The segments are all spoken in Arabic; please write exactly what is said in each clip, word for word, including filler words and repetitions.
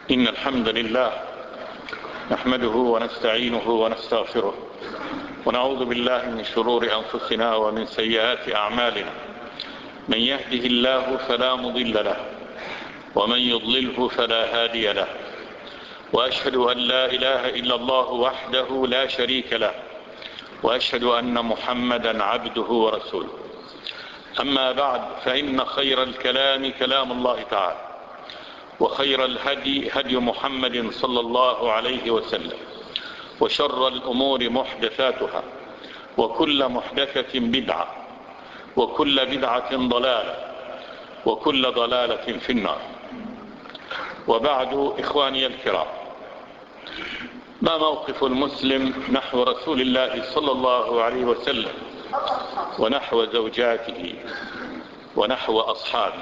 إن الحمد لله نحمده ونستعينه ونستغفره ونعوذ بالله من شرور أنفسنا ومن سيئات أعمالنا. من يهده الله فلا مضل له ومن يضلله فلا هادي له، وأشهد أن لا إله إلا الله وحده لا شريك له، وأشهد أن محمدا عبده ورسوله. أما بعد، فإن خير الكلام كلام الله تعالى، وخير الهدي هدي محمد صلى الله عليه وسلم، وشر الأمور محدثاتها، وكل محدثة بدعة، وكل بدعة ضلالة، وكل ضلالة في النار. وبعد، إخواني الكرام، ما موقف المسلم نحو رسول الله صلى الله عليه وسلم ونحو زوجاته ونحو أصحابه؟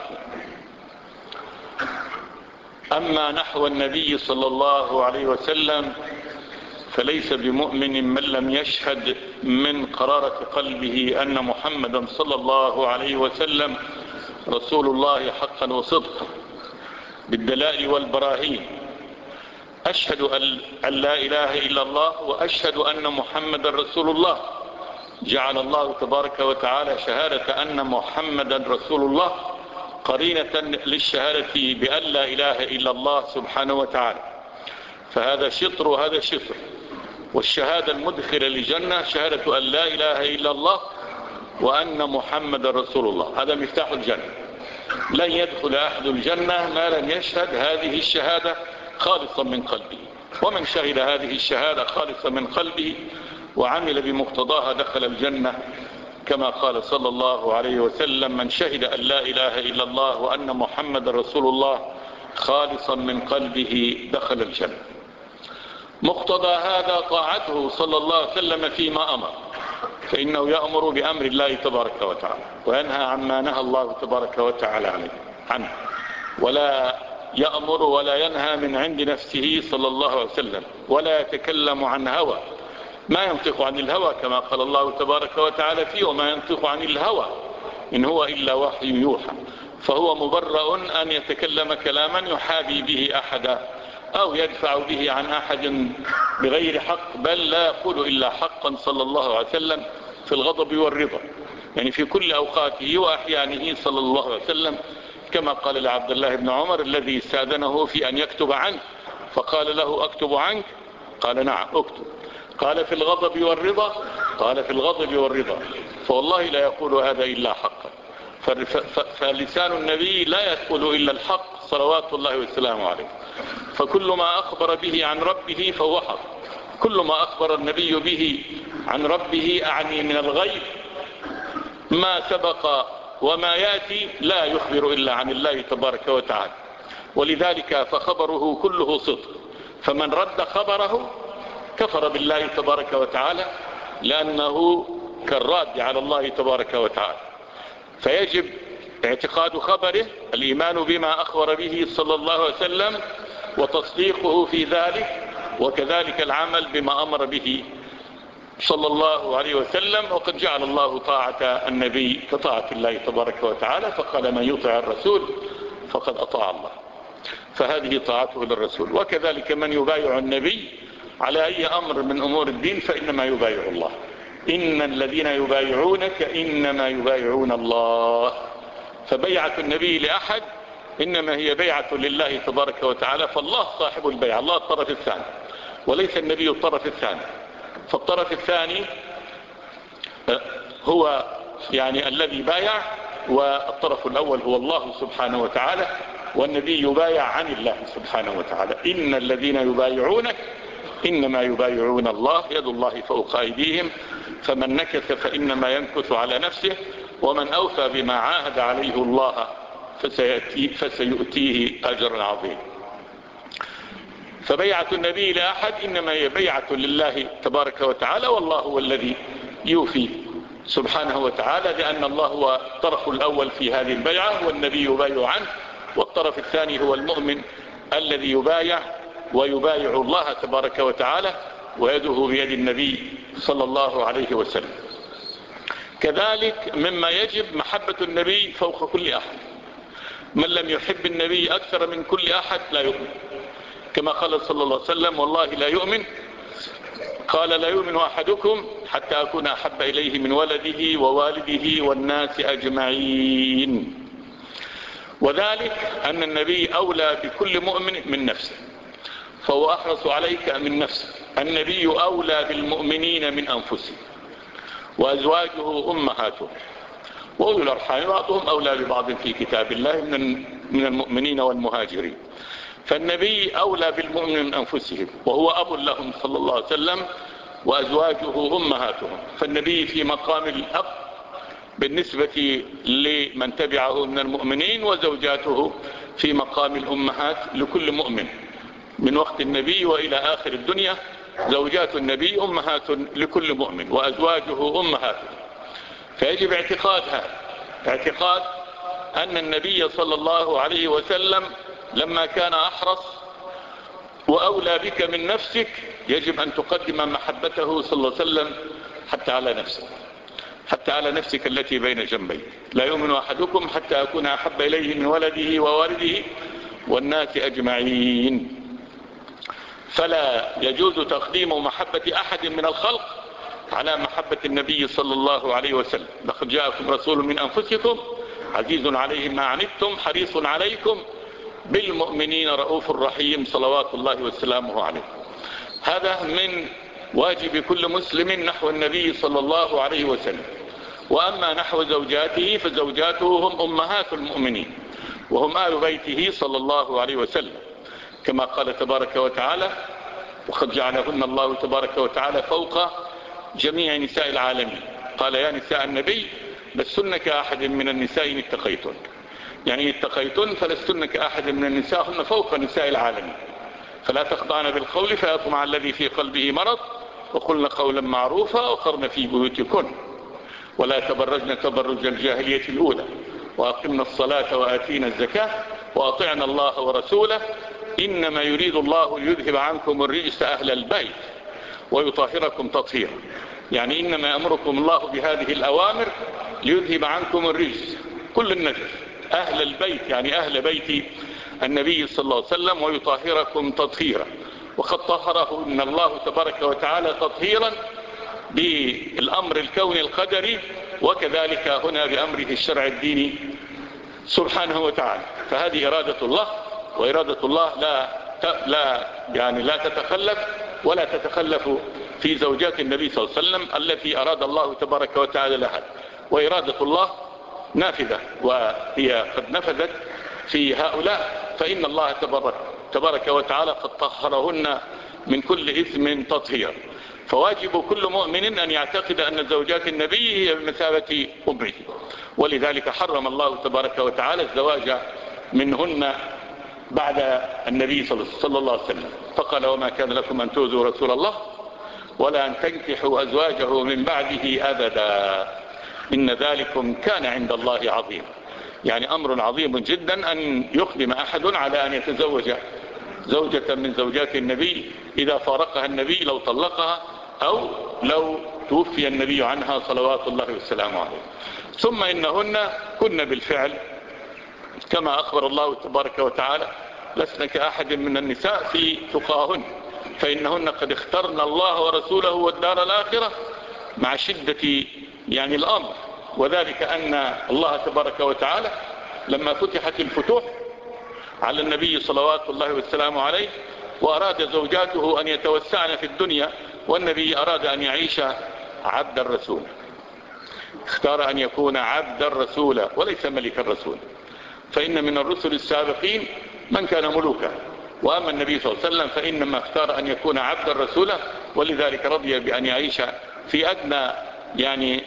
أما نحو النبي صلى الله عليه وسلم فليس بمؤمن من لم يشهد من قرارة قلبه أن محمدا صلى الله عليه وسلم رسول الله حقا وصدقا بالدلائل والبراهين. أشهد أن لا إله إلا الله وأشهد أن محمدا رسول الله. جعل الله تبارك وتعالى شهادة أن محمدا رسول الله قرينة للشهادة بأن لا إله إلا الله سبحانه وتعالى، فهذا شطر وهذا شطر. والشهادة المدخلة للجنة شهادة أن لا إله إلا الله وأن محمدا رسول الله، هذا مفتاح الجنة. لن يدخل أحد الجنة ما لم يشهد هذه الشهادة خالصا من قلبه، ومن شهد هذه الشهادة خالصا من قلبه وعمل بمقتضاها دخل الجنة، كما قال صلى الله عليه وسلم: من شهد أن لا إله إلا الله وأن محمد رسول الله خالصا من قلبه دخل الجنة. مقتضى هذا طاعته صلى الله عليه وسلم فيما أمر، فإنه يأمر بأمر الله تبارك وتعالى وينهى عما نهى الله تبارك وتعالى عنه، ولا يأمر ولا ينهى من عند نفسه صلى الله عليه وسلم، ولا يتكلم عن هوى، ما ينطق عن الهوى كما قال الله تبارك وتعالى فيه: وما ينطق عن الهوى إن هو إلا وحي يوحى. فهو مبرأ أن يتكلم كلاما يحابي به أحدا أو يدفع به عن أحد بغير حق، بل لا يقول إلا حقا صلى الله عليه وسلم في الغضب والرضا، يعني في كل أوقاته وأحيانه صلى الله عليه وسلم، كما قال لعبد الله بن عمر الذي استأذنه في أن يكتب عنه فقال له: أكتب عنك؟ قال: نعم أكتب. قال: في الغضب والرضا؟ قال: في الغضب والرضا. فوالله لا يقول هذا إلا حقا، فلسان النبي لا يقول إلا الحق صلوات الله والسلام عليه. فكل ما أخبر به عن ربه فهو حق، كل ما أخبر النبي به عن ربه أعني من الغيب ما سبق وما يأتي لا يخبر إلا عن الله تبارك وتعالى، ولذلك فخبره كله صدق. فمن رد خبره كفر بالله تبارك وتعالى، لأنه كالراد على الله تبارك وتعالى. فيجب اعتقاد خبره، الإيمان بما أخبر به صلى الله عليه وسلم وتصديقه في ذلك، وكذلك العمل بما أمر به صلى الله عليه وسلم. وقد جعل الله طاعة النبي كطاعة الله تبارك وتعالى، فقال: من يطع الرسول فقد أطاع الله، فهذه طاعته للرسول. وكذلك من يبايع النبي على أي أمر من أمور الدين فإنما يبايع الله. إن الذين يبايعونك إنما يبايعون الله. فبيعة النبي لأحد إنما هي بيعة لله تبارك وتعالى، فالله صاحب البيعة، الله الطرف الثاني وليس النبي الطرف الثاني. فالطرف الثاني هو يعني الذي بايع، والطرف الأول هو الله سبحانه وتعالى، والنبي يبايع عن الله سبحانه وتعالى. إن الذين يبايعونك إنما يبايعون الله، يد الله فوق أيديهم، فمن نكث فإنما ينكث على نفسه، ومن أوفى بما عاهد عليه الله فسيأتي فسيؤتيه أجرا عظيما. فبيعة النبي لأحد إنما هي بيعة لله تبارك وتعالى، والله هو الذي يوفي سبحانه وتعالى، لأن الله هو الطرف الأول في هذه البيعة والنبي يبايع عنه، والطرف الثاني هو المؤمن الذي يبايع ويبايع الله تبارك وتعالى، ويده بيد النبي صلى الله عليه وسلم. كذلك مما يجب محبة النبي فوق كل أحد. من لم يحب النبي أكثر من كل أحد لا يؤمن. كما قال صلى الله عليه وسلم والله لا يؤمن، قال لا يؤمن أحدكم حتى أكون أحب إليه من ولده ووالده والناس أجمعين. وذلك أن النبي أولى بكل مؤمن من نفسه، فهو أحرص عليك من نفسه. النبي أولى بالمؤمنين من أنفسهم، وأزواجه أمهاتهم، وأولو الأرحام بعضهم أولى ببعض في كتاب الله من المؤمنين والمهاجرين. فالنبي أولى بالمؤمنين من أنفسهم، وهو أب لهم صلى الله عليه وسلم، وأزواجه أمهاتهم. فالنبي في مقام الأب بالنسبة لمن تبعه من المؤمنين، وزوجاته في مقام الأمهات لكل مؤمن من وقت النبي وإلى آخر الدنيا. زوجات النبي أمهات لكل مؤمن، وأزواجه أمهاته. فيجب اعتقاد هذا، اعتقاد أن النبي صلى الله عليه وسلم لما كان أحرص وأولى بك من نفسك، يجب أن تقدم محبته صلى الله عليه وسلم حتى على نفسك، حتى على نفسك التي بين جنبيك. لا يؤمن أحدكم حتى أكون أحب إليه من ولده ووالده والناس أجمعين. فلا يجوز تقديم محبة أحد من الخلق على محبة النبي صلى الله عليه وسلم. لقد جاءكم رسول من أنفسكم عزيز عليه ما عنتم حريص عليكم بالمؤمنين رؤوف رحيم صلوات الله وسلامه عليه. هذا من واجب كل مسلم نحو النبي صلى الله عليه وسلم. وأما نحو زوجاته فزوجاته هم أمهات المؤمنين، وهم آل بيته صلى الله عليه وسلم، كما قال تبارك وتعالى وقد جعلهن الله تبارك وتعالى فوق جميع نساء العالمين. قال يا نساء النبي لستن كأحد من النساء إن اتقيتن، يعني اتقيتن فلستن كأحد من النساء، هن فوق نساء العالمين. فلا تخضعن بالقول فيطمع الذي في قلبه مرض، وقلن قولا معروفا، وقرن في بيوتكن، ولا تبرجن تبرج الجاهلية الأولى، وأقمنا الصلاة وآتينا الزكاة وأطعنا الله ورسوله، إنما يريد الله ليذهب عنكم الرجس أهل البيت ويطهركم تطهيرا. يعني إنما يأمركم الله بهذه الأوامر ليذهب عنكم الرجس كل النجس أهل البيت، يعني أهل بيت النبي صلى الله عليه وسلم، ويطهركم تطهيرا. وقد طهره إن الله تبارك وتعالى تطهيرا بالأمر الكوني القدري، وكذلك هنا بأمره الشرع الديني سبحانه وتعالى. فهذه إرادة الله، وإرادة الله لا لا يعني لا تتخلف ولا تتخلف في زوجات النبي صلى الله عليه وسلم التي أراد الله تبارك وتعالى لها. وإرادة الله نافذة، وهي قد نفذت في هؤلاء، فإن الله تبارك, تبارك وتعالى قد طهرهن من كل إثم تطهير. فواجب كل مؤمن أن يعتقد أن زوجات النبي هي بمثابة أمه، ولذلك حرم الله تبارك وتعالى الزواج منهن بعد النبي صلى الله عليه وسلم، فقال وما كان لكم أن تؤذوا رسول الله ولا أن تنكحوا أزواجه من بعده أبدا إن ذلكم كان عند الله عظيم. يعني أمر عظيم جدا أن يقدم أحد على أن يتزوج زوجة من زوجات النبي إذا فارقها النبي، لو طلقها أو لو توفي النبي عنها صلوات الله والسلام عليه. ثم إنهن كن بالفعل كما أخبر الله تبارك وتعالى لسنا كأحد من النساء في تقاهن، فإنهن قد اخترن الله ورسوله والدار الآخرة مع شدة يعني الأمر. وذلك أن الله تبارك وتعالى لما فتحت الفتوح على النبي صلوات الله والسلام عليه، وأراد زوجاته أن يتوسعن في الدنيا، والنبي أراد أن يعيش عبد الرسول، اختار أن يكون عبد الرسول وليس ملك الرسول. فإن من الرسل السابقين من كان ملوكا، وأما النبي صلى الله عليه وسلم فإنما اختار أن يكون عبد الرسول، ولذلك رضي بأن يعيش في أدنى يعني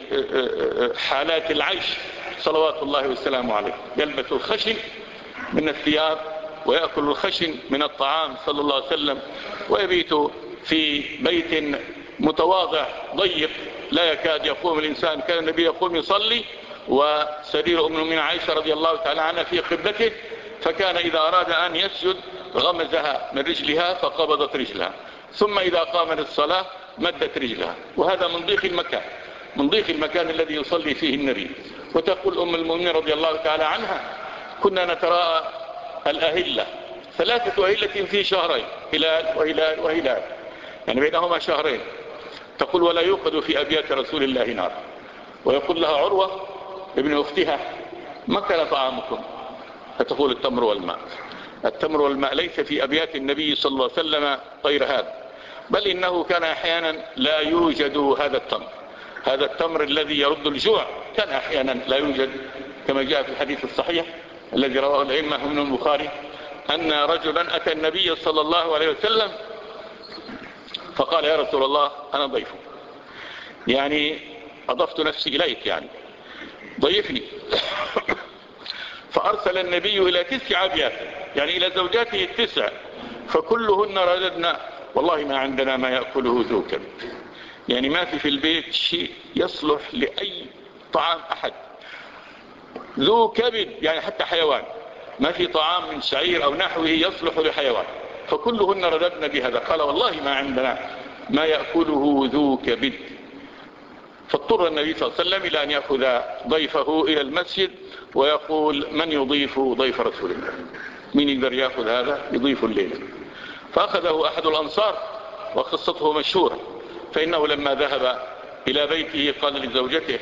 حالات العيش صلوات الله والسلام عليه، يلبس الخشن من الثياب ويأكل الخشن من الطعام صلى الله عليه وسلم، ويبيت في بيت متواضع ضيق لا يكاد يقوم الإنسان. كان النبي يقوم يصلي وسرير أم المؤمنين عائشة رضي الله تعالى عنها في قبلته، فكان إذا أراد أن يسجد غمزها من رجلها فقبضت رجلها، ثم إذا قام للصلاة مدت رجلها. وهذا من ضيق المكان، من ضيق المكان الذي يصلي فيه النبي. وتقول أم المؤمنين رضي الله تعالى عنها كنا نتراءى الأهلة ثلاثة أهلة في شهرين، هلال وهلال وهلال، يعني بينهما شهرين. تقول ولا يوقد في أبيات رسول الله نار. ويقول لها عروة ابن أختها ما كان طعامكم؟ فتقول التمر والماء. التمر والماء ليس في أبيات النبي صلى الله عليه وسلم غير هذا، بل إنه كان أحيانا لا يوجد هذا التمر. هذا التمر الذي يرد الجوع كان أحيانا لا يوجد، كما جاء في الحديث الصحيح الذي رواه الأئمة من البخاري أن رجلا أتى النبي صلى الله عليه وسلم فقال يا رسول الله أنا ضيف، يعني أضفت نفسي إليك، يعني ضيفني. فأرسل النبي إلى تسع أبيات، يعني إلى زوجاته التسع، فكلهن رددنا والله ما عندنا ما يأكله ذو كبد. يعني ما في في البيت شيء يصلح لأي طعام أحد. ذو كبد يعني حتى حيوان، ما في طعام من شعير أو نحوه يصلح لحيوان، فكلهن رددنا بهذا. قال والله ما عندنا ما يأكله ذو كبد. فاضطر النبي صلى الله عليه وسلم إلى أن يأخذ ضيفه إلى المسجد ويقول من يضيف ضيف رسول الله؟ من يقدر يأخذ هذا يضيف الليلة؟ فأخذه أحد الأنصار وقصته مشهورة. فإنه لما ذهب إلى بيته قال لزوجته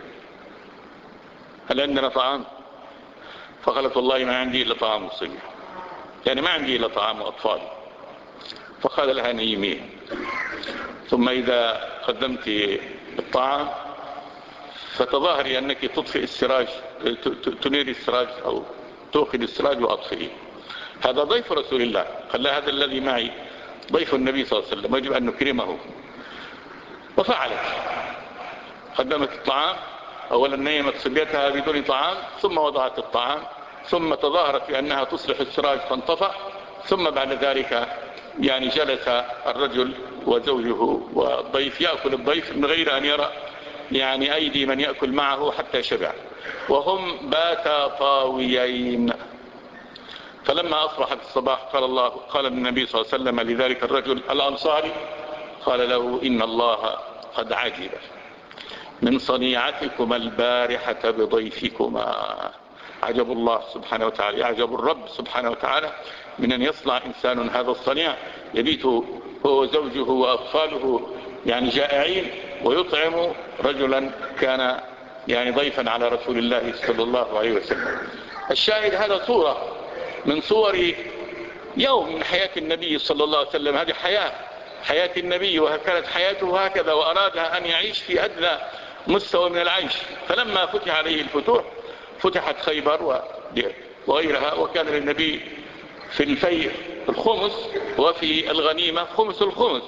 هل عندنا طعام؟ فقالت والله ما عندي إلا طعام الصبي، يعني ما عندي إلا طعام أطفال. فقال لها نيميه، ثم إذا قدمت الطعام فتظاهري أنك تطفئ السراج، تنير السراج أو توقد السراج وأطفئه. هذا ضيف رسول الله. قال لا هذا الذي معي ضيف النبي صلى الله عليه وسلم، يجب أن نكرمه. وفعلت، قدمت الطعام، أولا نيمت صبيتها بدون طعام، ثم وضعت الطعام، ثم تظاهرت بأنها تصلح السراج فانطفأ، ثم بعد ذلك يعني جلس الرجل وزوجه والضيف يأكل الضيف من غير أن يرى يعني أيدي من يأكل معه حتى شبع، وهم باتا طاويين. فلما أصبحت الصباح قال الله قال النبي صلى الله عليه وسلم لذلك الرجل الأنصاري قال له إن الله قد عجب من صنيعتكما البارحة بضيفكما. عجب الله سبحانه وتعالى، يعجب الرب سبحانه وتعالى من أن يصنع إنسان هذا الصنيع، يبيت هو وزوجه وأطفاله يعني جائعين ويطعم رجلا كان يعني ضيفا على رسول الله صلى الله عليه وسلم. الشاهد هذا صورة من صور يوم من حياة النبي صلى الله عليه وسلم. هذه حياة حياة النبي، وكانت حياته هكذا، وأرادها أن يعيش في أدنى مستوى من العيش. فلما فتح عليه الفتوح، فتحت خيبر وغيرها، وكان للنبي في الفيء الخمس وفي الغنيمة خمس الخمس.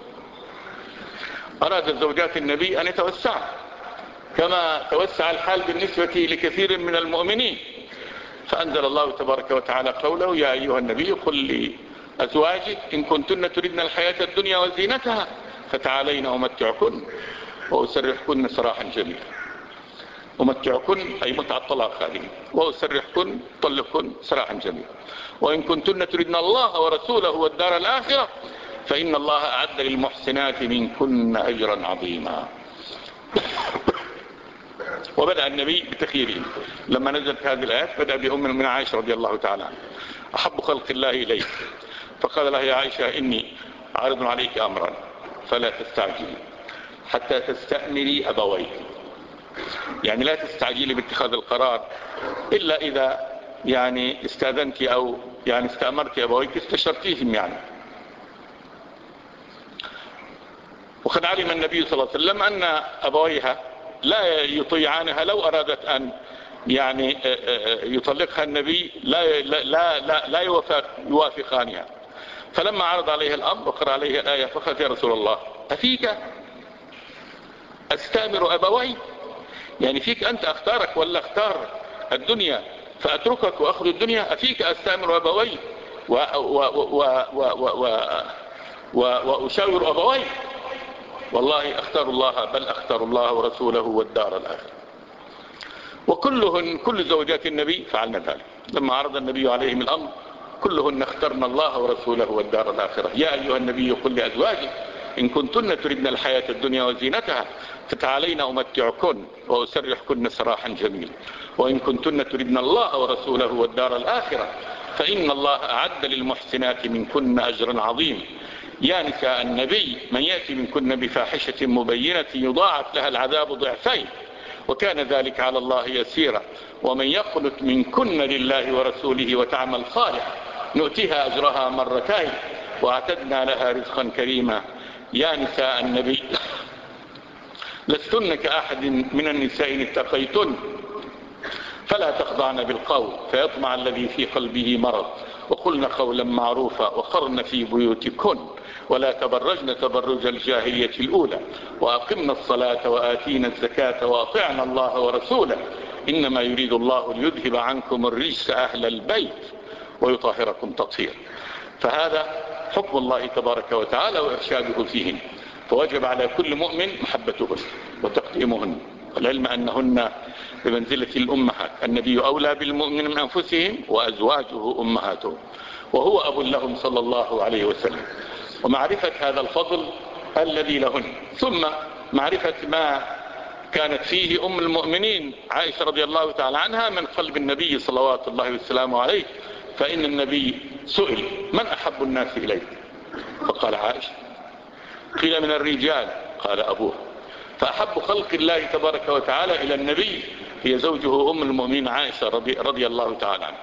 أراد زوجات النبي أن يتوسع كما توسع الحال بالنسبة لكثير من المؤمنين، فأنزل الله تبارك وتعالى قوله يا أيها النبي قل لأزواجك إن كنتن تردن الحياة الدنيا وزينتها فتعالين أمتعكن وأسرحكن سراحا جميلا. أمتعكن أي متع الطلاق هذه، وأسرحكن طلقكن سراحا جميلا. وإن كنتن تردن الله ورسوله والدار الآخرة فإن الله أعد للمحسنات منكن أجرا عظيما. وبدأ النبي بتخييره. لما نزلت هذه الآيات بدأ بأم من عائشة رضي الله تعالى عنها أحب خلق الله إليك، فقال لها يا عائشة إني عارض عليك أمرا فلا تستعجلي حتى تستأمري أبويك. يعني لا تستعجلي باتخاذ القرار إلا إذا يعني استاذنت أو يعني استأمرت أبويك، استشرتيهم يعني. وقد علم النبي صلى الله عليه وسلم أن أبويها لا يطيعانها لو أرادت أن يعني يطلقها النبي لا لا لا لا يوافقانها. فلما عرض عليها الأمر وقرأ عليها الآية فقالت يا رسول الله أفيك أستأمر أبوي؟ يعني فيك أنت أختارك ولا أختار الدنيا فأتركك وأخذ الدنيا؟ أفيك أستأمر أبوي وأشاور أبوي؟ والله أختار الله، بل أختار الله ورسوله والدار الآخرة. وكلهن كل زوجات النبي فعلنا ذلك. لما عرض النبي عليهم الأمر كلهن اخترنا الله ورسوله والدار الآخرة. يا أيها النبي قل لأزواجك إن كنتن تردن الحياة الدنيا وزينتها فتعالين أمتعكن وأسرحكن سراحا جميلا. وإن كنتن تردن الله ورسوله والدار الآخرة فإن الله أعد للمحسنات منكن أجرا عظيما. يا نساء النبي من يأتي منكن بفاحشة مبينة يضاعف لها العذاب ضعفين وكان ذلك على الله يسيرا. ومن يقنت منكن لله ورسوله وتعمل صالحا نؤتيها أجرها مرتين واعتدنا لها رزقا كريما. يا نساء النبي لستن كأحد من النساء إن اتقيتن فلا تخضعن بالقول فيطمع الذي في قلبه مرض وقلن قولا معروفا وقرن في بيوتكن ولا تبرجن تبرج الجاهلية الأولى وأقمنا الصلاة وآتينا الزكاة وأطعنا الله ورسوله إنما يريد الله ليذهب عنكم الرجس أهل البيت ويطهركم تطهيرا. فهذا حكم الله تبارك وتعالى وإرشاده فيهن، فوجب على كل مؤمن محبتهن وتقديمهن والعلم أنهن بمنزلة الأمهات. النبي أولى بالمؤمن من أنفسهم وأزواجه أمهاتهم وهو أب لهم صلى الله عليه وسلم، ومعرفة هذا الفضل الذي لهن، ثم معرفة ما كانت فيه أم المؤمنين عائشة رضي الله تعالى عنها من قلب النبي صلوات الله وسلامه عليه. فإن النبي سئل من أحب الناس إليك فقال عائشة، قيل من الرجال قال أبوه، فأحب خلق الله تبارك وتعالى إلى النبي هي زوجه أم المؤمنين عائشة رضي, رضي الله تعالى عنها.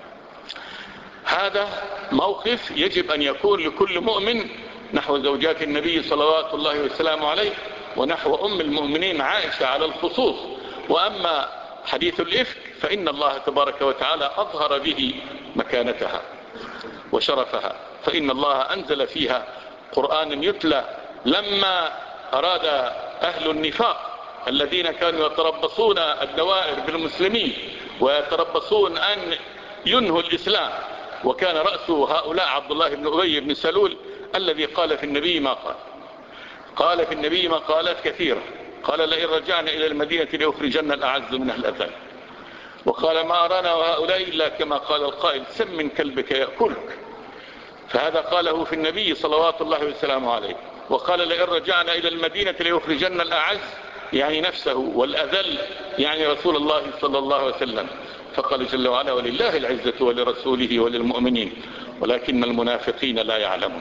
هذا موقف يجب أن يكون لكل مؤمن نحو زوجات النبي صلوات الله وسلامه عليه ونحو أم المؤمنين عائشة على الخصوص. وأما حديث الإفك فإن الله تبارك وتعالى أظهر به مكانتها وشرفها، فإن الله أنزل فيها قرآن يتلى لما أراد أهل النفاق الذين كانوا يتربصون الدوائر بالمسلمين ويتربصون أن ينهوا الإسلام، وكان رأس هؤلاء عبد الله بن أبي بن سلول الذي قال في النبي ما قال قال في النبي مقالات كثيرة، قال لئن رجعنا إلى المدينة لأخرجن الأعز من الأذل، وقال ما أرانا وهؤلاء إلا كما قال القائل سم من كلبك يأكلك، فهذا قاله في النبي صلوات الله وسلامه عليه. وقال لئن رجعنا إلى المدينة ليخرجن الأعز يعني نفسه والأذل يعني رسول الله صلى الله عليه وسلم، فقال جل وعلا ولله العزة ولرسوله وللمؤمنين ولكن المنافقين لا يعلمون.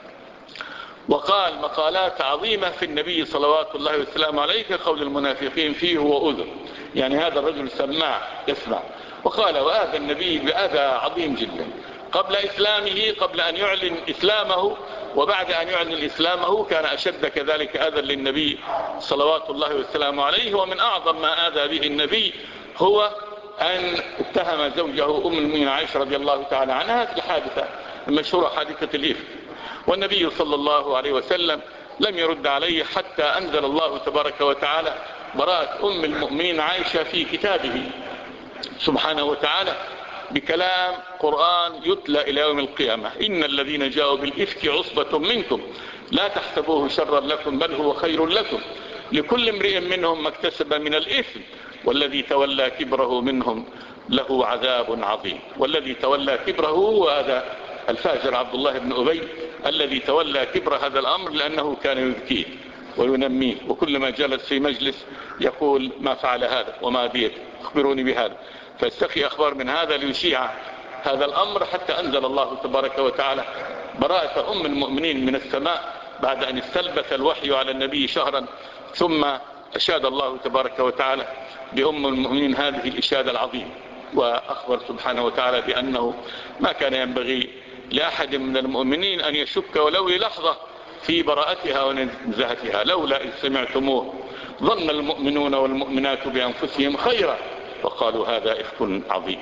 وقال مقالات عظيمة في النبي صلوات الله وسلامه عليه كقول المنافقين فيه وأذن، يعني هذا الرجل سماع يسمع. وقال وآذى النبي بأذى عظيم جدا قبل إسلامه، قبل أن يعلن إسلامه وبعد أن يعلن إسلامه كان أشد كذلك أذى للنبي صلوات الله وسلامه عليه. ومن أعظم ما آذى به النبي هو أن اتهم زوجه أم المؤمنين عائشة رضي الله تعالى عنها في الحادثة المشهورة حادثة الإفك، والنبي صلى الله عليه وسلم لم يرد عليه حتى أنزل الله تبارك وتعالى براءة أم المؤمنين عائشة في كتابه سبحانه وتعالى بكلام قرآن يتلى إلى يوم القيامة. إن الذين جاءوا بالإفك عصبة منكم لا تحسبوه شرا لكم بل هو خير لكم لكل امرئ منهم ما اكتسب من الإثم والذي تولى كبره منهم له عذاب عظيم. والذي تولى كبره هو هذا الفاجر عبد الله بن أبي الذي تولى كبر هذا الأمر لأنه كان يذكيه وينميه، وكلما جلس في مجلس يقول ما فعل هذا وما بيد اخبروني بهذا، فاستخي أخبار من هذا ليشيع هذا الأمر حتى أنزل الله تبارك وتعالى براءة أم المؤمنين من السماء بعد أن استلبث الوحي على النبي شهرا، ثم أشاد الله تبارك وتعالى بأم المؤمنين هذه الإشادة العظيمة، وأخبر سبحانه وتعالى بأنه ما كان ينبغي لأحد من المؤمنين أن يشك ولو للحظة في براءتها ونزهتها. لولا إذ سمعتموه ظن المؤمنون والمؤمنات بأنفسهم خيرا وقالوا هذا إفك عظيم.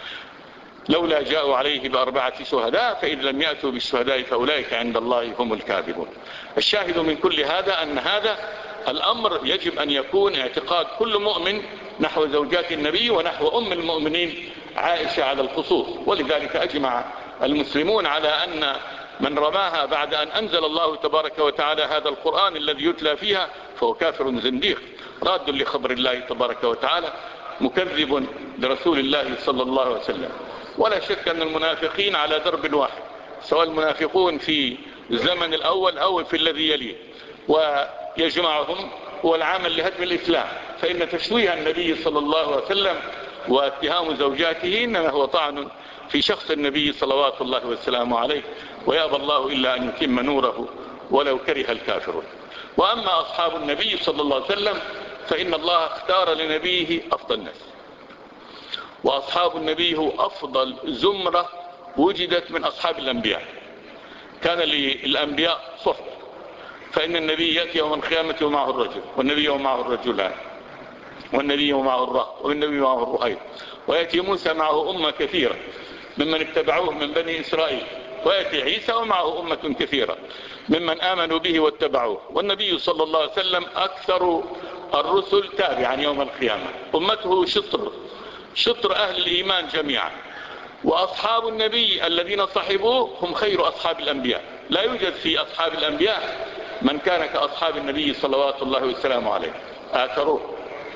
لولا جاءوا عليه بأربعة شهداء فإذ لم يأتوا بالشهداء فأولئك عند الله هم الكاذبون. الشاهد من كل هذا أن هذا الأمر يجب أن يكون اعتقاد كل مؤمن نحو زوجات النبي ونحو أم المؤمنين عائشة على الخصوص. ولذلك أجمع المسلمون على أن من رماها بعد أن أنزل الله تبارك وتعالى هذا القرآن الذي يتلى فيها فهو كافر زنديق راد لخبر الله تبارك وتعالى مكذب لرسول الله صلى الله عليه وسلم. ولا شك أن المنافقين على درب واحد، سواء المنافقون في الزمن الأول أو في الذي يليه، ويجمعهم هو العمل لهدم الإسلام. فإن تشويه النبي صلى الله عليه وسلم واتهام زوجاته إنما هو طعن في شخص النبي صلوات الله وسلامه عليه، ويأبى الله إلا أن يتم نوره ولو كره الكافرون. وأما أصحاب النبي صلى الله عليه وسلم فإن الله اختار لنبيه أفضل الناس، وأصحاب النبي هو أفضل زمرة وجدت من أصحاب الأنبياء. كان للأنبياء صحبة، فإن النبي يأتي يوم القيامة ومعه الرجل، والنبي ومعه الرجلان، والنبي ومعه الرهط، والنبي ومعه الرهيب، ويأتي موسى معه أمة كثيرة ممن اتبعوه من بني إسرائيل، ويأتي عيسى ومعه أمة كثيرة ممن آمنوا به واتبعوه. والنبي صلى الله عليه وسلم أكثر الرسل تابعا يوم القيامة، أمته شطر شطر أهل الإيمان جميعا. وأصحاب النبي الذين صحبوه هم خير أصحاب الأنبياء، لا يوجد في أصحاب الأنبياء من كان كأصحاب النبي صلوات الله وسلامه عليه، آثروه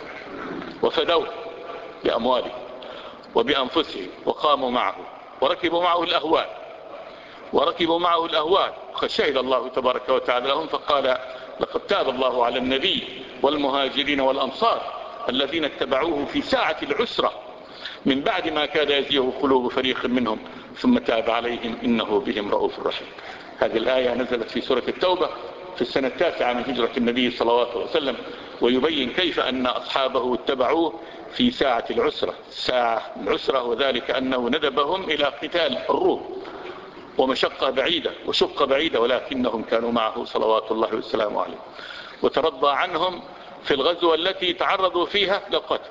وفدوه بأمواله وبأنفسهم، وقاموا معه وركبوا معه الأهوال وركبوا معه الأهوال فشهد الله تبارك وتعالى لهم فقال: لقد تاب الله على النبي والمهاجرين والأنصار الذين اتبعوه في ساعة العسرة من بعد ما كاد يزيغ قلوب فريق منهم ثم تاب عليهم إنه بهم رؤوف رحيم. هذه الآية نزلت في سورة التوبة في السنة التاسعة من هجرة النبي صلى الله عليه وسلم، ويبين كيف أن أصحابه اتبعوه في ساعة العسرة، ساعة العسرة، وذلك أنه ندبهم إلى قتال الروم، ومشقة بعيدة وشقة بعيدة، ولكنهم كانوا معه صلوات الله وسلامه عليه، وترضى عنهم في الغزوة التي تعرضوا فيها للقتل،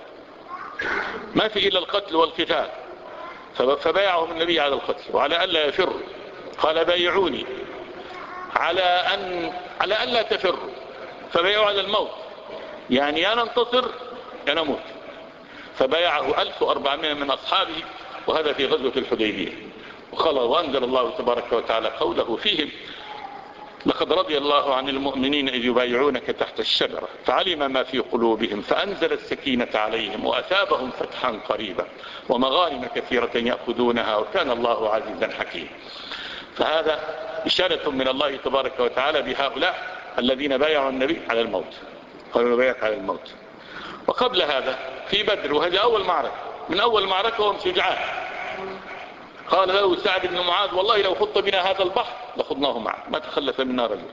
ما في إلا القتل والقتال، فبايعهم النبي على القتل وعلى ألا يفروا. قال: بايعوني على أن على ألا تفروا، فبايعوا على الموت، يعني يا ننتصر يا نموت. فبايعه ألف وأربعمائة من أصحابه، وهذا في غزوة الحديبية. وأنزل الله تبارك وتعالى قوله فيهم: لقد رضي الله عن المؤمنين إذ يبايعونك تحت الشجرة فعلم ما في قلوبهم فأنزل السكينة عليهم وأثابهم فتحا قريبا ومغانم كثيرة يأخذونها وكان الله عزيزا حكيما. فهذا إشارة من الله تبارك وتعالى بهؤلاء الذين بايعوا النبي على الموت، قالوا نبايعك على الموت. وقبل هذا في بدر، وهذه أول معركة من أول معركة وهم شجعان، قال له سعد بن معاذ: والله لو خط بنا هذا البحر لخضناه معه، ما تخلف منا رجل.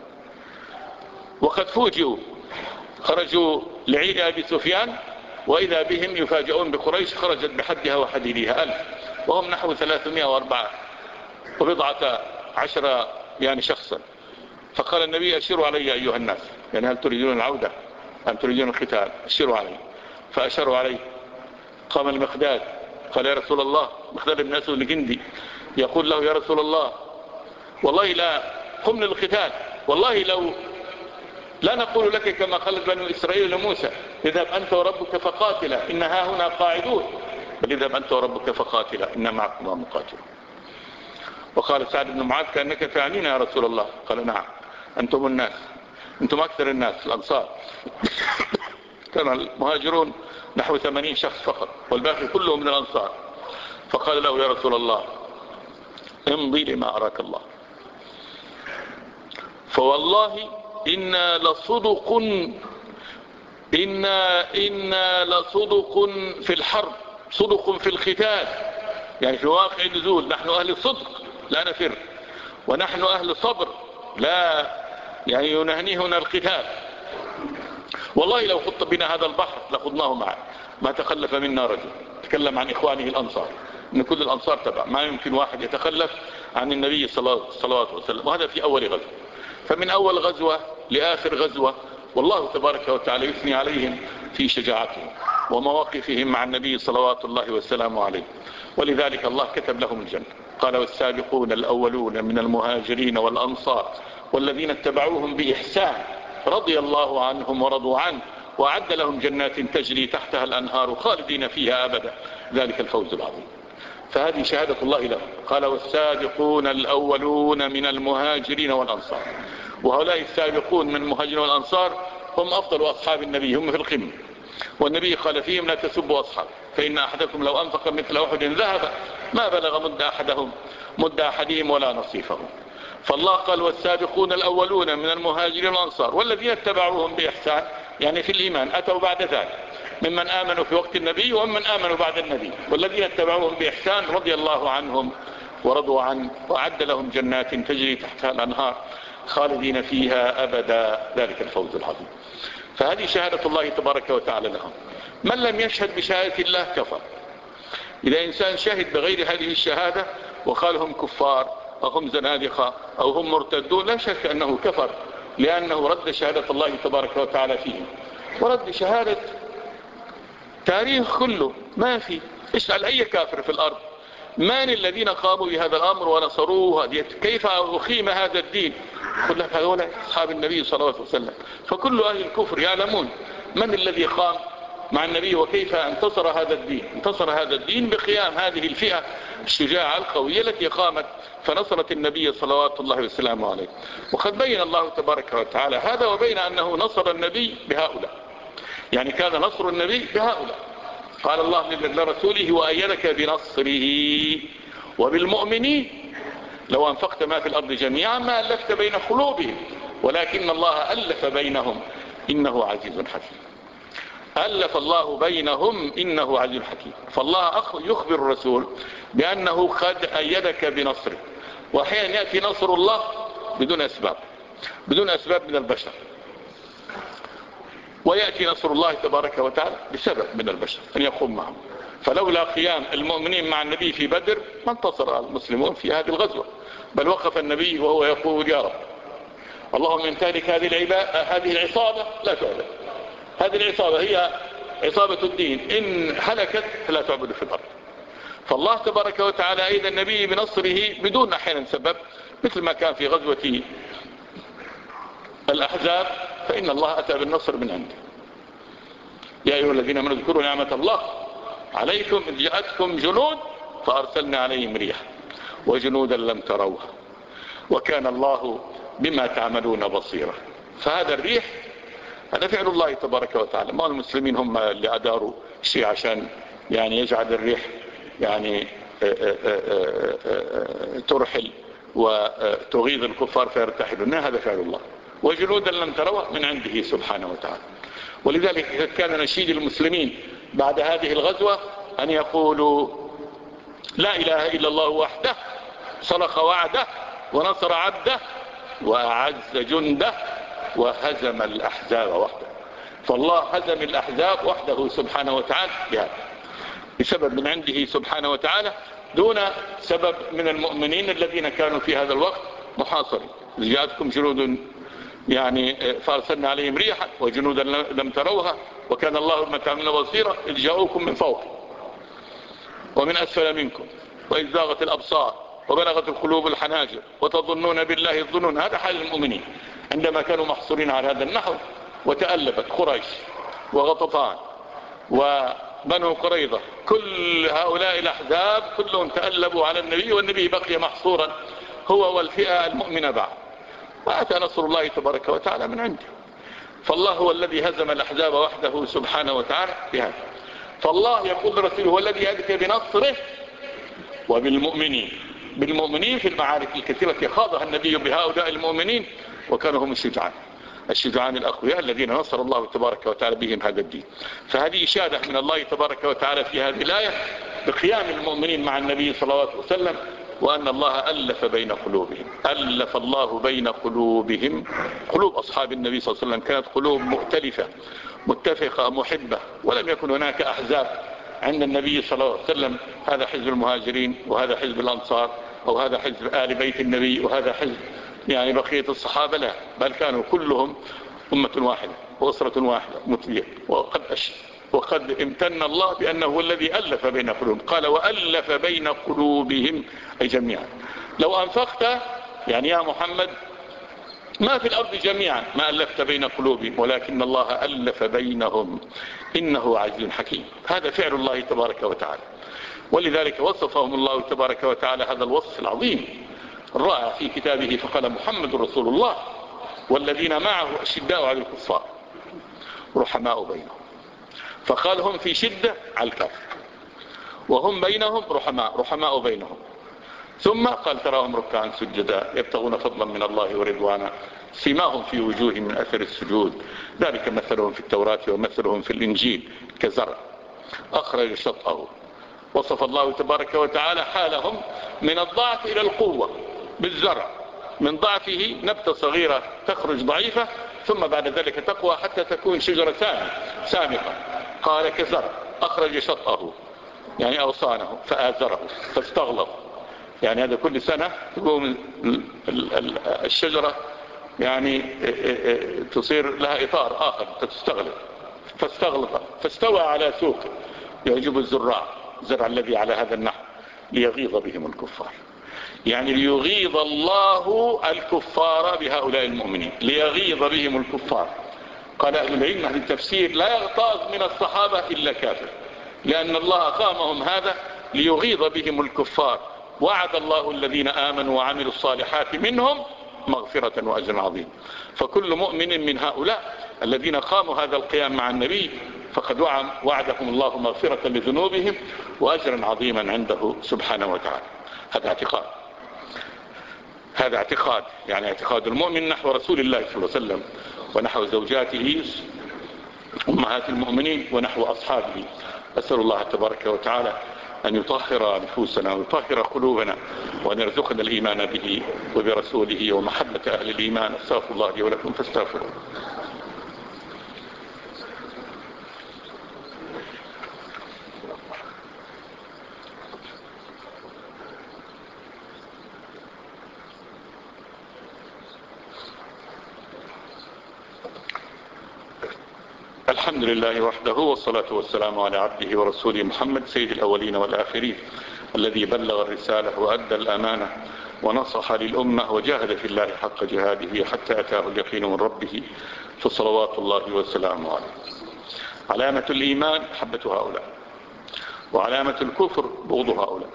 وقد فوجئوا، خرجوا لعير أبي سفيان وإذا بهم يفاجئون بقريش خرجت بحدها وحديدها ألف، وهم نحو ثلاثمائة وأربعة وبضعة عشر يعني شخصا. فقال النبي: أشيروا علي أيها الناس، يعني هل تريدون العودة أم تريدون القتال؟ أشيروا علي. فأشروا عليه. قام المقداد قال: يا رسول الله، مقداد بن أسود الجندي يقول له: يا رسول الله، والله لا قم للقتال، والله لو لا نقول لك كما قالت بنو إسرائيل لموسى: اذهب أنت وربك فقاتلا إن ها هنا قاعدون، بل اذهب أنت وربك فقاتلا إن معكما مقاتلون. وقال سعد بن معاذ: كأنك تعنينا يا رسول الله. قال: نعم، أنتم الناس، أنتم أكثر الناس الأنصار. كان المهاجرون نحو ثمانين شخص فقط والباقي كله من الأنصار. فقال له: يا رسول الله، امضي لما أراك الله، فوالله إنا لصدق إنا, إنا لصدق في الحرب، صدق في القتال، يعني في واقع النزول نحن أهل صدق لا نفر، ونحن أهل صبر لا يعني ينهنيهنا القتال. والله لو خط بنا هذا البحر لخضناه معه، ما تخلف منا رجل. تكلم عن إخوانه الأنصار، إن كل الأنصار تبع، ما يمكن واحد يتخلف عن النبي صلى الله عليه وسلم. وهذا في أول غزوة. فمن أول غزوة لآخر غزوة والله تبارك وتعالى يثني عليهم في شجاعتهم ومواقفهم مع النبي صلوات الله وسلامه عليه، ولذلك الله كتب لهم الجنة. قال: والسابقون الأولون من المهاجرين والأنصار والذين اتبعوهم بإحسان رضي الله عنهم ورضوا عنه وأعد لهم جنات تجري تحتها الأنهار خالدين فيها أبدا، ذلك الفوز العظيم. فهذه شهادة الله لهم. قال: والسابقون الأولون من المهاجرين والأنصار. وهؤلاء السابقون من المهاجرين والأنصار هم أفضل أصحاب النبي، هم في القمة. والنبي قال فيهم: لا تسبوا أصحاب، فإن أحدكم لو أنفق مثل أحد ذهب ما بلغ مد أحدهم مد أحدهم ولا نصيفهم. فالله قال: والسابقون الأولون من المهاجرين والأنصار والذين اتبعوهم بإحسان، يعني في الإيمان أتوا بعد ذلك، ممن آمنوا في وقت النبي وممن آمنوا بعد النبي، والذين اتبعوهم بإحسان رضي الله عنهم ورضوا عنه وأعد لهم جنات تجري تحتها الأنهار خالدين فيها أبدا، ذلك الفوز العظيم. فهذه شهادة الله تبارك وتعالى لهم. من لم يشهد بشهادة الله كفر. إذا إنسان شهد بغير هذه الشهادة وقال هم كفار أو هم زنادقة أو هم مرتدون، لا شك أنه كفر، لأنه رد شهادة الله تبارك وتعالى فيهم، ورد شهادة تاريخ كله ما في. اسأل أي كافر في الأرض من الذين قاموا بهذا الأمر ونصروه، كيف أقيم هذا الدين؟ قل لك هؤلاء أصحاب النبي صلى الله عليه وسلم. فكل أهل الكفر يعلمون من الذي قام مع النبي وكيف انتصر هذا الدين. انتصر هذا الدين بقيام هذه الفئة الشجاعة القوية التي قامت فنصرت النبي صلوات الله وسلامه عليه. وقد بين الله تبارك وتعالى هذا، وبين أنه نصر النبي بهؤلاء، يعني كان نصر النبي بهؤلاء. قال الله لرسوله وأيدك بنصره وبالمؤمنين لو أنفقت ما في الأرض جميعا ما ألفت بين قلوبهم ولكن الله ألف بينهم إنه عزيز حكيم. ألف الله بينهم إنه عزيز حكيم. فالله يخبر الرسول بأنه قد أيدك بنصره. وأحيانا يأتي نصر الله بدون أسباب، بدون أسباب من البشر، ويأتي نصر الله تبارك وتعالى بسبب من البشر أن يقوم معهم. فلولا قيام المؤمنين مع النبي في بدر ما انتصر المسلمون في هذه الغزوة، بل وقف النبي وهو يقول يا رب اللهم ان تهلك هذه هذه العصابة لا تعبد. هذه العصابة هي عصابة الدين، إن هلكت فلا تعبد في الأرض. فالله تبارك وتعالى أيد النبي بنصره بدون أحيانا سبب، مثل ما كان في غزوة الأحزاب، فإن الله أتى بالنصر من عنده. يا أيها الذين آمنوا اذكروا نعمة الله عليكم إذ جاءتكم جنود فأرسلنا عليهم ريح وجنودا لم تروها وكان الله بما تعملون بصيرا. فهذا الريح هذا فعل الله تبارك وتعالى، ما المسلمين هم اللي أداروا شيء عشان يعني يجعل الريح يعني ترحل وتغيظ الكفار فيرتحلون، هذا فعل الله. وجنودا لم تروها من عنده سبحانه وتعالى. ولذلك كان نشيد المسلمين بعد هذه الغزوة أن يقولوا لا إله إلا الله وحده صدق وعده ونصر عبده وأعز جنده وهزم الأحزاب وحده. فالله هزم الأحزاب وحده سبحانه وتعالى بهذا، بسبب من عنده سبحانه وتعالى، دون سبب من المؤمنين الذين كانوا في هذا الوقت محاصرين. جاءتكم جنود يعني فارسلنا عليهم ريحا وجنودا لم تروها وكان الله بما تعملون بصيرا إذ جاءوكم من فوق ومن أسفل منكم وإذ زاغت الأبصار وبلغت القلوب الحناجر وتظنون بالله الظنون. هذا حال المؤمنين عندما كانوا محصورين على هذا النحو. وتألبت قريش وغطفان وبنو قريظة، كل هؤلاء الأحزاب كلهم تألبوا على النبي، والنبي بقي محصورا هو والفئة المؤمنة بعد. وأتى نصر الله تبارك وتعالى من عنده. فالله هو الذي هزم الأحزاب وحده سبحانه وتعالى بهذا. فالله يقول لرسوله هو الذي يأتي بنصره وبالمؤمنين، بالمؤمنين في المعارك الكثيرة التي خاضها النبي بهؤلاء المؤمنين، وكانوا هم الشجعان الشجعان الأقوياء الذين نصر الله تبارك وتعالى بهم هذا الدين. فهذه إشادة من الله تبارك وتعالى في هذه الآية بقيام المؤمنين مع النبي صلى الله عليه وسلم، وأن الله ألف بين قلوبهم. ألف الله بين قلوبهم. قلوب أصحاب النبي صلى الله عليه وسلم كانت قلوب مؤتلفة متفقة محبة، ولم يكن هناك أحزاب عند النبي صلى الله عليه وسلم. هذا حزب المهاجرين وهذا حزب الأنصار أو هذا حزب آل بيت النبي وهذا حزب يعني بقية الصحابة، لا، بل كانوا كلهم أمة واحدة وأسرة واحدة متلية. وقد أشهد وقد امتن الله بأنه هو الذي ألف بين قلوبهم. قال وألف بين قلوبهم أي جميعا. لو أنفقت يعني يا محمد ما في الأرض جميعا ما ألفت بين قلوبهم ولكن الله ألف بينهم إنه عزيز حكيم. هذا فعل الله تبارك وتعالى. ولذلك وصفهم الله تبارك وتعالى هذا الوصف العظيم الرائع في كتابه فقال محمد رسول الله والذين معه أشداء على الكفار رحماء بينهم. فقال هم في شدة على الكافر وهم بينهم رحماء رحماء بينهم. ثم قال تراهم ركعا سجدا يبتغون فضلا من الله ورضوانا سيماهم في وجوههم من أثر السجود، ذلك مثلهم في التوراة ومثلهم في الإنجيل كزرع أخرج شطأه. وصف الله تبارك وتعالى حالهم من الضعف إلى القوة بالزرع، من ضعفه نبتة صغيرة تخرج ضعيفة ثم بعد ذلك تقوى حتى تكون شجرة سامقة. قال كزرع أخرج شطأه يعني أغصانه فآزره فاستغلظ، يعني هذا كل سنة تقوم الشجرة يعني تصير لها إطار آخر تستغلظ، فاستغلظ فاستوى على سوقه يعجب الزراع، الزرع الذي على هذا النحو ليغيظ بهم الكفار. يعني ليغيظ الله الكفار بهؤلاء المؤمنين، ليغيظ بهم الكفار. قال أهل العلم أهل التفسير لا يغتاظ من الصحابة إلا كافر، لأن الله قامهم هذا ليغيظ بهم الكفار. وعد الله الذين آمنوا وعملوا الصالحات منهم مغفرة وأجر عظيم. فكل مؤمن من هؤلاء الذين قاموا هذا القيام مع النبي فقد وعدهم الله مغفرة لذنوبهم وأجرا عظيما عنده سبحانه وتعالى. هذا اعتقاد، هذا اعتقاد يعني اعتقاد المؤمن نحو رسول الله صلى الله عليه وسلم ونحو زوجاته أمهات المؤمنين ونحو أصحابه. أسأل الله تبارك وتعالى أن يطهر نفوسنا ويطهر قلوبنا وأن يرزقنا الإيمان به وبرسوله ومحبة أهل الإيمان. استغفر الله لي ولكم فاستغفروه. الحمد لله وحده والصلاة والسلام على عبده ورسوله محمد سيد الأولين والآخرين الذي بلغ الرسالة وأدى الأمانة ونصح للأمة وجاهد في الله حق جهاده حتى أتاه اليقين من ربه فصلوات الله وسلامه عليه. علامة الإيمان محبة هؤلاء، وعلامة الكفر بغض هؤلاء.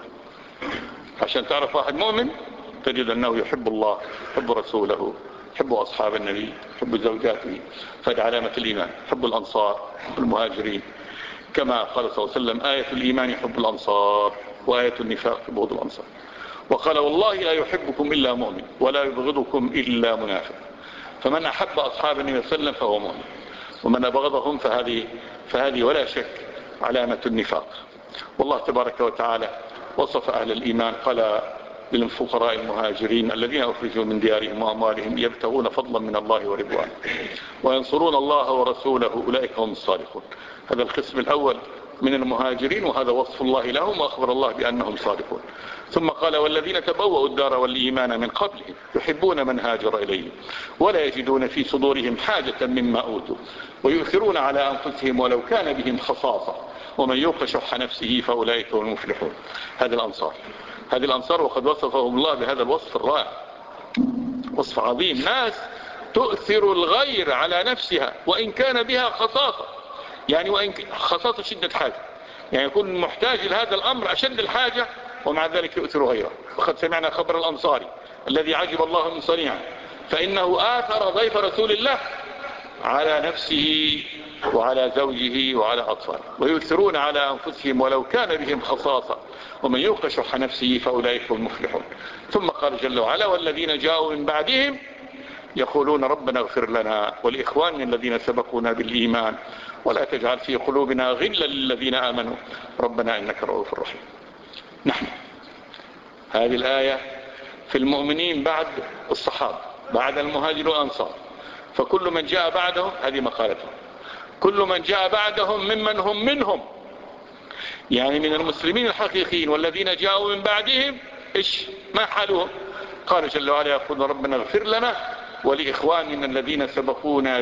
عشان تعرف واحد مؤمن تجد أنه يحب الله، يحب رسوله، يحب أصحاب النبي، يحب زوجاته. فهذه علامة الإيمان. يحب الأنصار، يحب المهاجرين، كما قال صلى الله عليه وسلم آية الإيمان يحب الأنصار وآية النفاق بغض الأنصار. وقال والله لا يحبكم إلا مؤمن ولا يبغضكم إلا منافق. فمن أحب أصحاب النبي صلى الله عليه وسلم فهو مؤمن، ومن أبغضهم فهذه, فهذه ولا شك علامة النفاق. والله تبارك وتعالى وصف أهل الإيمان قال للفقراء المهاجرين الذين أخرجوا من ديارهم وأموالهم يبتغون فضلا من الله ورضوانه وينصرون الله ورسوله أولئك هم الصادقون. هذا القسم الأول من المهاجرين، وهذا وصف الله لهم وأخبر الله بأنهم صادقون. ثم قال والذين تبوأوا الدار والإيمان من قبلهم يحبون من هاجر إليهم ولا يجدون في صدورهم حاجة مما أوتوا ويؤثرون على أنفسهم ولو كان بهم خصاصة ومن يوق شح نفسه فأولئك هم المفلحون. هذا الأنصار، هذه الأنصار وقد وصفهم الله بهذا الوصف الرائع، وصف عظيم. ناس تؤثر الغير على نفسها وإن كان بها خصاصة، يعني وإن خصاصة شدة حاجة، يعني يكون محتاج لهذا الأمر أشد الحاجة ومع ذلك يؤثر غيره. وقد سمعنا خبر الأنصاري الذي عجب الله من صنيعه، فإنه آثر ضيف رسول الله على نفسه وعلى زوجه وعلى أطفاله ويؤثرون على أنفسهم ولو كان بهم خصاصة ومن يوق شح نفسه فأولئك هم المفلحون. ثم قال جل وعلا والذين جاءوا من بعدهم يقولون ربنا اغفر لنا ولإخواننا الذين سبقونا بالإيمان ولا تجعل في قلوبنا غلا للذين آمنوا ربنا إنك رؤوف رحيم. نحن هذه الآية في المؤمنين بعد الصحابة بعد المهاجر والأنصار، فكل من جاء بعدهم هذه مقالتهم، كل من جاء بعدهم ممن هم منهم يعني من المسلمين الحقيقيين والذين جاءوا من بعدهم إيش ما حالهم؟ قال جل وعلا يقول ربنا اغفر لنا ولإخواننا الذين سبقونا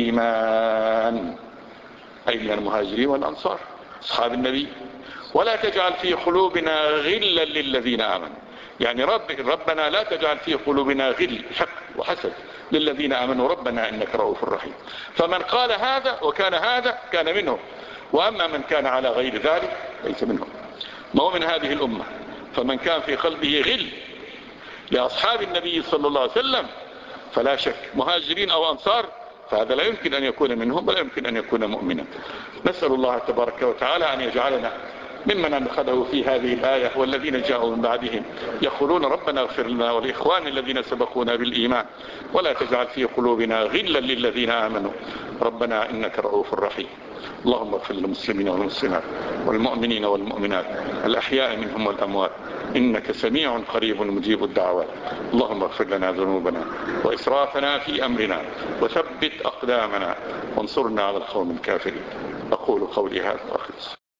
بالإيمان، أي من المهاجرين والأنصار أصحاب النبي، ولا تجعل في قلوبنا غلا للذين آمنوا، يعني رب ربنا لا تجعل في قلوبنا غل حق وحسد للذين آمنوا ربنا إنك رؤوف رحيم. فمن قال هذا وكان هذا كان منهم، وأما من كان على غير ذلك ليس منهم، ما هو من هذه الأمة. فمن كان في قلبه غل لأصحاب النبي صلى الله عليه وسلم فلا شك مهاجرين أو أنصار فهذا لا يمكن أن يكون منهم ولا يمكن أن يكون مؤمنا. نسأل الله تبارك وتعالى أن يجعلنا ممن أخذه في هذه الآية والذين جاءوا من بعدهم يقولون ربنا اغفر لنا ولإخواننا الذين سبقونا بالإيمان ولا تجعل في قلوبنا غلا للذين آمنوا ربنا إنك رؤوف رحيم. اللهم اغفر للمسلمين والمسلمات والمؤمنين والمؤمنات الأحياء منهم والأموات إنك سميع قريب مجيب الدعوات. اللهم اغفر لنا ذنوبنا وإسرافنا في أمرنا وثبت أقدامنا وانصرنا على القوم الكافرين. أقول قولي هذا وأخلص.